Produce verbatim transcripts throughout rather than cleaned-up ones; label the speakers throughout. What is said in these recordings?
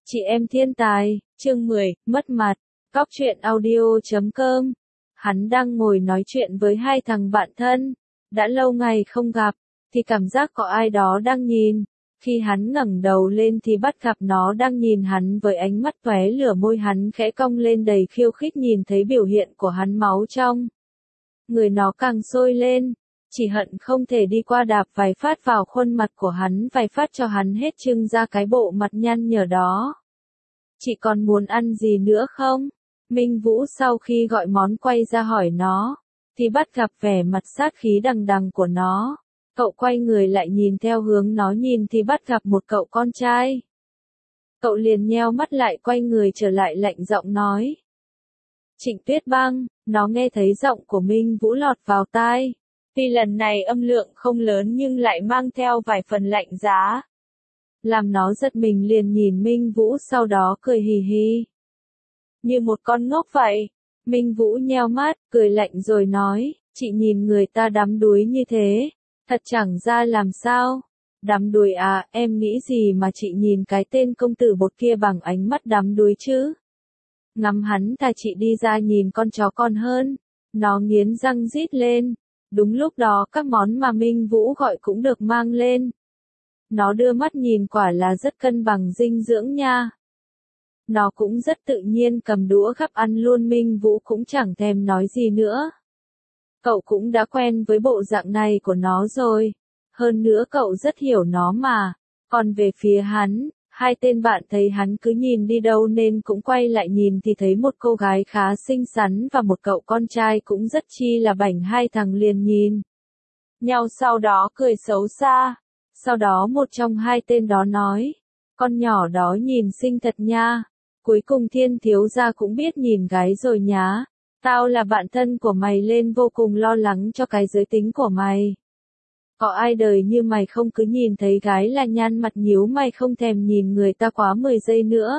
Speaker 1: Chị em thiên tài, chương mười, mất mặt, Cóc truyện audio chấm com. Hắn đang ngồi nói chuyện với hai thằng bạn thân, đã lâu ngày không gặp, thì cảm giác có ai đó đang nhìn. Khi hắn ngẩng đầu lên thì bắt gặp nó đang nhìn hắn với ánh mắt tóe lửa, môi hắn khẽ cong lên đầy khiêu khích. Nhìn thấy biểu hiện của hắn, máu trong người nó càng sôi lên, chỉ hận không thể đi qua đạp vài phát vào khuôn mặt của hắn, vài phát cho hắn hết trưng ra cái bộ mặt nhăn nhở đó. Chị còn muốn ăn gì nữa không? Minh Vũ sau khi gọi món quay ra hỏi nó, thì bắt gặp vẻ mặt sát khí đằng đằng của nó. Cậu quay người lại nhìn theo hướng nó nhìn thì bắt gặp một cậu con trai. Cậu liền nheo mắt lại, quay người trở lại, lạnh giọng nói: Trịnh Tuyết Băng. Nó nghe thấy giọng của Minh Vũ lọt vào tai. Tuy lần này âm lượng không lớn nhưng lại mang theo vài phần lạnh giá, làm nó giật mình, liền nhìn Minh Vũ, sau đó cười hì hì. Như một con ngốc vậy. Minh Vũ nheo mắt, cười lạnh rồi nói: Chị nhìn người ta đắm đuối như thế, thật chẳng ra làm sao. Đắm đuối à? Em nghĩ gì mà chị nhìn cái tên công tử bột kia bằng ánh mắt đắm đuối chứ? Ngắm hắn thà chị đi ra nhìn con chó con hơn. Nó nghiến răng rít lên. Đúng lúc đó các món mà Minh Vũ gọi cũng được mang lên. Nó đưa mắt nhìn, quả là rất cân bằng dinh dưỡng nha. Nó cũng rất tự nhiên cầm đũa gắp ăn luôn. Minh Vũ cũng chẳng thèm nói gì nữa. Cậu cũng đã quen với bộ dạng này của nó rồi. Hơn nữa cậu rất hiểu nó mà. Còn về phía hắn, hai tên bạn thấy hắn cứ nhìn đi đâu nên cũng quay lại nhìn, thì thấy một cô gái khá xinh xắn và một cậu con trai cũng rất chi là bảnh. Hai thằng liền nhìn nhau, sau đó cười xấu xa. Sau đó một trong hai tên đó nói: Con nhỏ đó nhìn xinh thật nha. Cuối cùng Thiên thiếu gia cũng biết nhìn gái rồi nhá. Tao là bạn thân của mày lên vô cùng lo lắng cho cái giới tính của mày. Có ai đời như mày không, cứ nhìn thấy gái là nhăn mặt nhíu mày không thèm nhìn người ta quá mười giây nữa.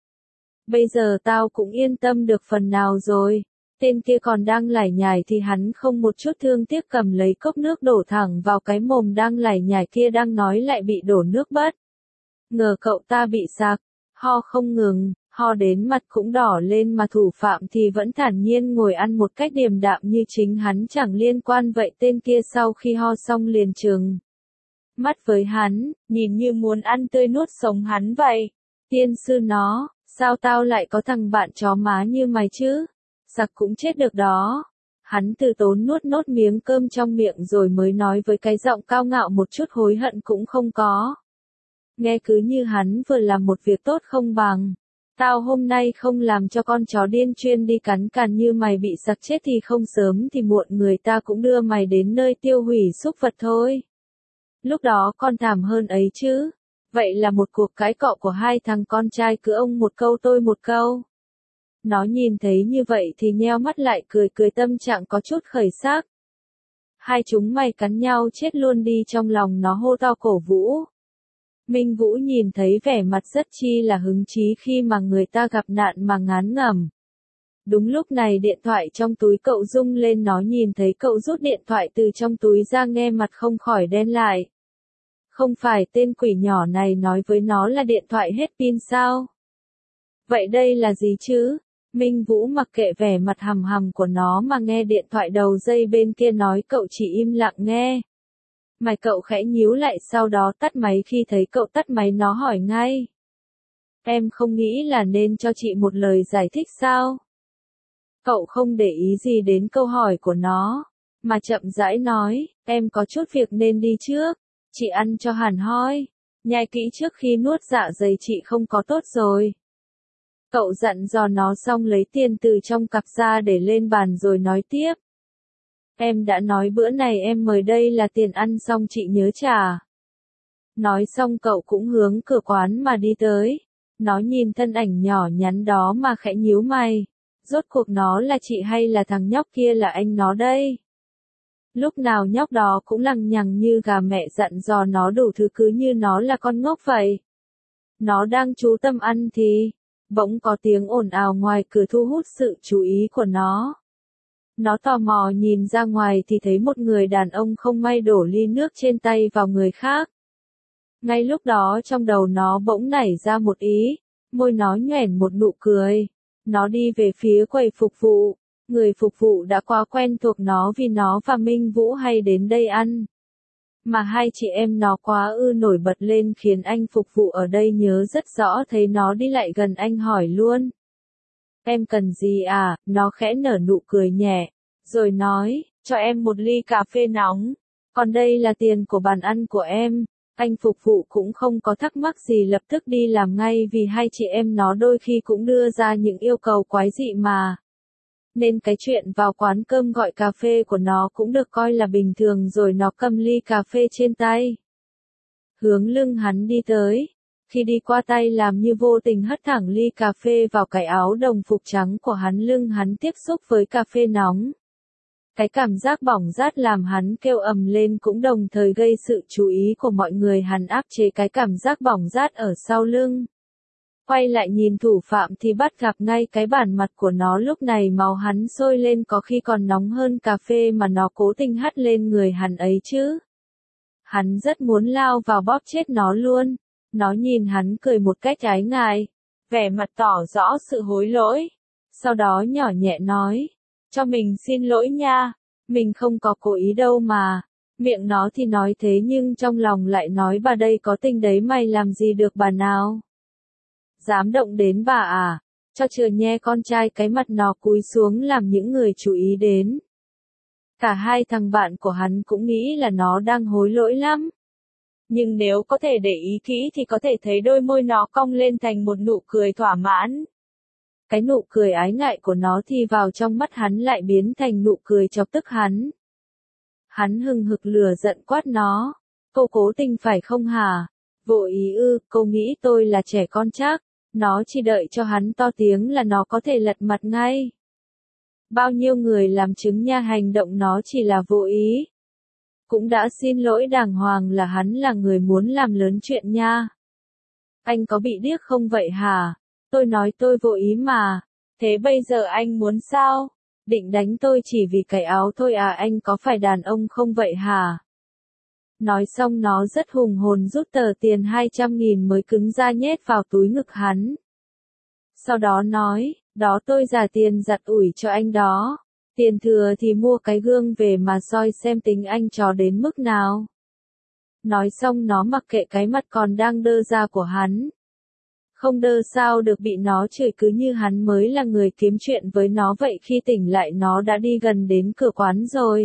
Speaker 1: Bây giờ tao cũng yên tâm được phần nào rồi. Tên kia còn đang lải nhải thì hắn không một chút thương tiếc cầm lấy cốc nước đổ thẳng vào cái mồm đang lải nhải kia, đang nói lại bị đổ nước bất ngờ cậu ta bị sặc, ho không ngừng, ho đến mặt cũng đỏ lên, mà thủ phạm thì vẫn thản nhiên ngồi ăn một cách điềm đạm như chính hắn chẳng liên quan vậy. Tên kia sau khi ho xong liền trừng mắt với hắn, nhìn như muốn ăn tươi nuốt sống hắn vậy. Tiên sư nó, sao tao lại có thằng bạn chó má như mày chứ? Sặc cũng chết được đó. Hắn từ tốn nuốt nốt miếng cơm trong miệng rồi mới nói với cái giọng cao ngạo, một chút hối hận cũng không có. Nghe cứ như hắn vừa làm một việc tốt không bằng. Tao hôm nay không làm cho con chó điên chuyên đi cắn càn như mày bị sặc chết thì không sớm thì muộn người ta cũng đưa mày đến nơi tiêu hủy súc vật thôi. Lúc đó còn thảm hơn ấy chứ. Vậy là một cuộc cãi cọ của hai thằng con trai, cứ ông một câu tôi một câu. Nó nhìn thấy như vậy thì nheo mắt lại, cười cười, tâm trạng có chút khởi sắc. Hai chúng mày cắn nhau chết luôn đi, trong lòng nó hô to cổ vũ. Minh Vũ nhìn thấy vẻ mặt rất chi là hứng chí khi mà người ta gặp nạn mà ngán ngẩm. Đúng lúc này điện thoại trong túi cậu rung lên, nó nhìn thấy cậu rút điện thoại từ trong túi ra, nghe mặt không khỏi đen lại. Không phải tên quỷ nhỏ này nói với nó là điện thoại hết pin sao? Vậy đây là gì chứ? Minh Vũ mặc kệ vẻ mặt hầm hầm của nó mà nghe điện thoại đầu dây bên kia nói, cậu chỉ im lặng nghe. Mày cậu khẽ nhíu lại, sau đó tắt máy. Khi thấy cậu tắt máy nó hỏi ngay: Em không nghĩ là nên cho chị một lời giải thích sao? Cậu không để ý gì đến câu hỏi của nó, mà chậm rãi nói: Em có chút việc nên đi trước. Chị ăn cho hẳn hoi, nhai kỹ trước khi nuốt, dạ dày chị không có tốt rồi. Cậu dặn dò nó xong lấy tiền từ trong cặp ra để lên bàn rồi nói tiếp: Em đã nói bữa này em mời đây là tiền ăn, xong chị nhớ trả. Nói xong cậu cũng hướng cửa quán mà đi tới. Nó nhìn thân ảnh nhỏ nhắn đó mà khẽ nhíu mày. Rốt cuộc nó là chị hay là thằng nhóc kia là anh nó đây? Lúc nào nhóc đó cũng lằng nhằng như gà mẹ, dặn dò nó đủ thứ cứ như nó là con ngốc vậy. Nó đang chú tâm ăn thì bỗng có tiếng ồn ào ngoài cửa thu hút sự chú ý của nó. Nó tò mò nhìn ra ngoài thì thấy một người đàn ông không may đổ ly nước trên tay vào người khác. Ngay lúc đó trong đầu nó bỗng nảy ra một ý. Môi nó nhoẻn một nụ cười. Nó đi về phía quầy phục vụ. Người phục vụ đã quá quen thuộc nó vì nó và Minh Vũ hay đến đây ăn. Mà hai chị em nó quá ư nổi bật lên khiến anh phục vụ ở đây nhớ rất rõ, thấy nó đi lại gần anh hỏi luôn. Em cần gì à? Nó khẽ nở nụ cười nhẹ, rồi nói, cho em một ly cà phê nóng. Còn đây là tiền của bàn ăn của em. Anh phục vụ cũng không có thắc mắc gì, lập tức đi làm ngay vì hai chị em nó đôi khi cũng đưa ra những yêu cầu quái dị mà. Nên cái chuyện vào quán cơm gọi cà phê của nó cũng được coi là bình thường, rồi nó cầm ly cà phê trên tay. Hướng lưng hắn đi tới. Khi đi qua tay làm như vô tình hất thẳng ly cà phê vào cái áo đồng phục trắng của hắn, lưng hắn tiếp xúc với cà phê nóng. Cái cảm giác bỏng rát làm hắn kêu ầm lên, cũng đồng thời gây sự chú ý của mọi người. Hắn áp chế cái cảm giác bỏng rát ở sau lưng. Quay lại nhìn thủ phạm thì bắt gặp ngay cái bản mặt của nó, lúc này máu hắn sôi lên, có khi còn nóng hơn cà phê mà nó cố tình hắt lên người hắn ấy chứ. Hắn rất muốn lao vào bóp chết nó luôn. Nó nhìn hắn cười một cách ái ngại, vẻ mặt tỏ rõ sự hối lỗi. Sau đó nhỏ nhẹ nói, cho mình xin lỗi nha, mình không có cố ý đâu mà. Miệng nó thì nói thế nhưng trong lòng lại nói, bà đây có tình đấy, mày làm gì được bà nào. Dám động đến bà à? Cho chừa nhe con trai. Cái mặt nó cúi xuống làm những người chú ý đến. Cả hai thằng bạn của hắn cũng nghĩ là nó đang hối lỗi lắm. Nhưng nếu có thể để ý kỹ thì có thể thấy đôi môi nó cong lên thành một nụ cười thỏa mãn. Cái nụ cười ái ngại của nó thì vào trong mắt hắn lại biến thành nụ cười chọc tức hắn. Hắn hừng hực lửa giận quát nó. Cô cố tình phải không hả? Vô ý ư? Cô nghĩ tôi là trẻ con chắc. Nó chỉ đợi cho hắn to tiếng là nó có thể lật mặt ngay. Bao nhiêu người làm chứng nha, hành động nó chỉ là vô ý. Cũng đã xin lỗi đàng hoàng là hắn là người muốn làm lớn chuyện nha. Anh có bị điếc không vậy hả? Tôi nói tôi vô ý mà. Thế bây giờ anh muốn sao? Định đánh tôi chỉ vì cái áo thôi à? Anh có phải đàn ông không vậy hả? Nói xong nó rất hùng hồn rút tờ tiền hai trăm nghìn mới cứng ra nhét vào túi ngực hắn. Sau đó nói, đó tôi giả tiền giặt ủi cho anh đó. Tiền thừa thì mua cái gương về mà soi xem tính anh chó đến mức nào. Nói xong nó mặc kệ cái mặt còn đang đơ ra của hắn. Không đơ sao được, bị nó chửi cứ như hắn mới là người kiếm chuyện với nó vậy. Khi tỉnh lại nó đã đi gần đến cửa quán rồi.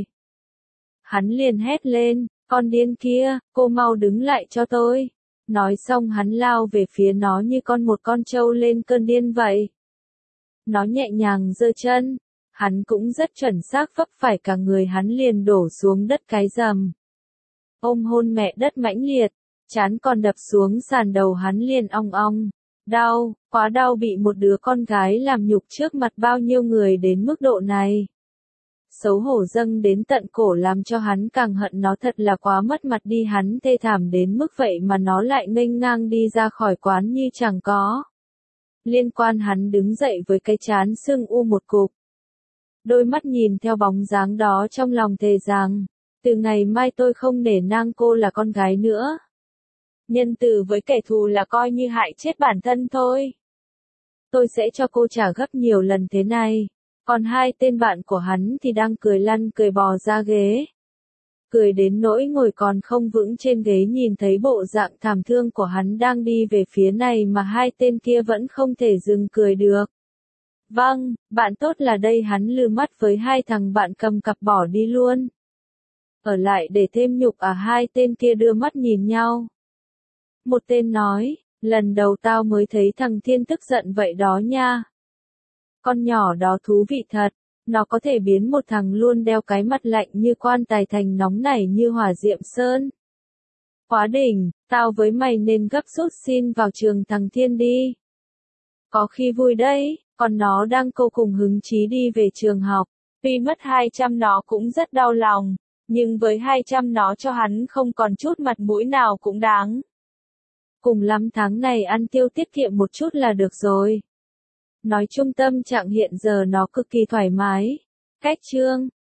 Speaker 1: Hắn liền hét lên, con điên kia, cô mau đứng lại cho tôi. Nói xong hắn lao về phía nó như con một con trâu lên cơn điên vậy. Nó nhẹ nhàng giơ chân. Hắn cũng rất chuẩn xác, vấp phải cả người hắn liền đổ xuống đất cái rầm. Ôm hôn mẹ đất mãnh liệt, trán còn đập xuống sàn, đầu hắn liền ong ong. Đau, quá đau, bị một đứa con gái làm nhục trước mặt bao nhiêu người đến mức độ này. Xấu hổ dâng đến tận cổ làm cho hắn càng hận nó, thật là quá mất mặt đi. Hắn thê thảm đến mức vậy mà nó lại nghênh ngang đi ra khỏi quán như chẳng có liên quan. Hắn đứng dậy với cái trán sưng u một cục. Đôi mắt nhìn theo bóng dáng đó, trong lòng thề rằng, từ ngày mai tôi không nể nang cô là con gái nữa. Nhân từ với kẻ thù là coi như hại chết bản thân thôi. Tôi sẽ cho cô trả gấp nhiều lần thế này. Còn hai tên bạn của hắn thì đang cười lăn cười bò ra ghế. Cười đến nỗi ngồi còn không vững trên ghế, nhìn thấy bộ dạng thảm thương của hắn đang đi về phía này mà hai tên kia vẫn không thể dừng cười được. Vâng, bạn tốt là đây. Hắn lừ mắt với hai thằng bạn cầm cặp bỏ đi luôn. Ở lại để thêm nhục à? Hai tên kia đưa mắt nhìn nhau. Một tên nói, lần đầu tao mới thấy thằng Thiên tức giận vậy đó nha. Con nhỏ đó thú vị thật, nó có thể biến một thằng luôn đeo cái mặt lạnh như quan tài thành nóng nảy như hỏa diệm sơn. Quá đỉnh, tao với mày nên gấp rút xin vào trường thằng Thiên đi. Có khi vui đấy. Còn nó đang vô cùng hứng chí đi về trường học. Tuy mất hai trăm nó cũng rất đau lòng, nhưng với hai trăm nó cho hắn không còn chút mặt mũi nào cũng đáng. Cùng lắm tháng này ăn tiêu tiết kiệm một chút là được rồi. Nói chung tâm trạng hiện giờ nó cực kỳ thoải mái. Cách chương